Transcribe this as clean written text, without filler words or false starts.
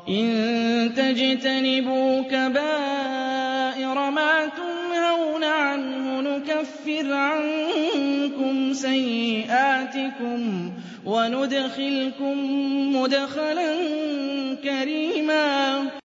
إِن تَجْتَنِبُوا كَبَائِرَ مَا تُنْهَوْنَ عَنْهُ نُكَفِّرْ عَنكُمْ سَيِّئَاتِكُمْ وَنُدْخِلْكُم مُّدْخَلًا كَرِيمًا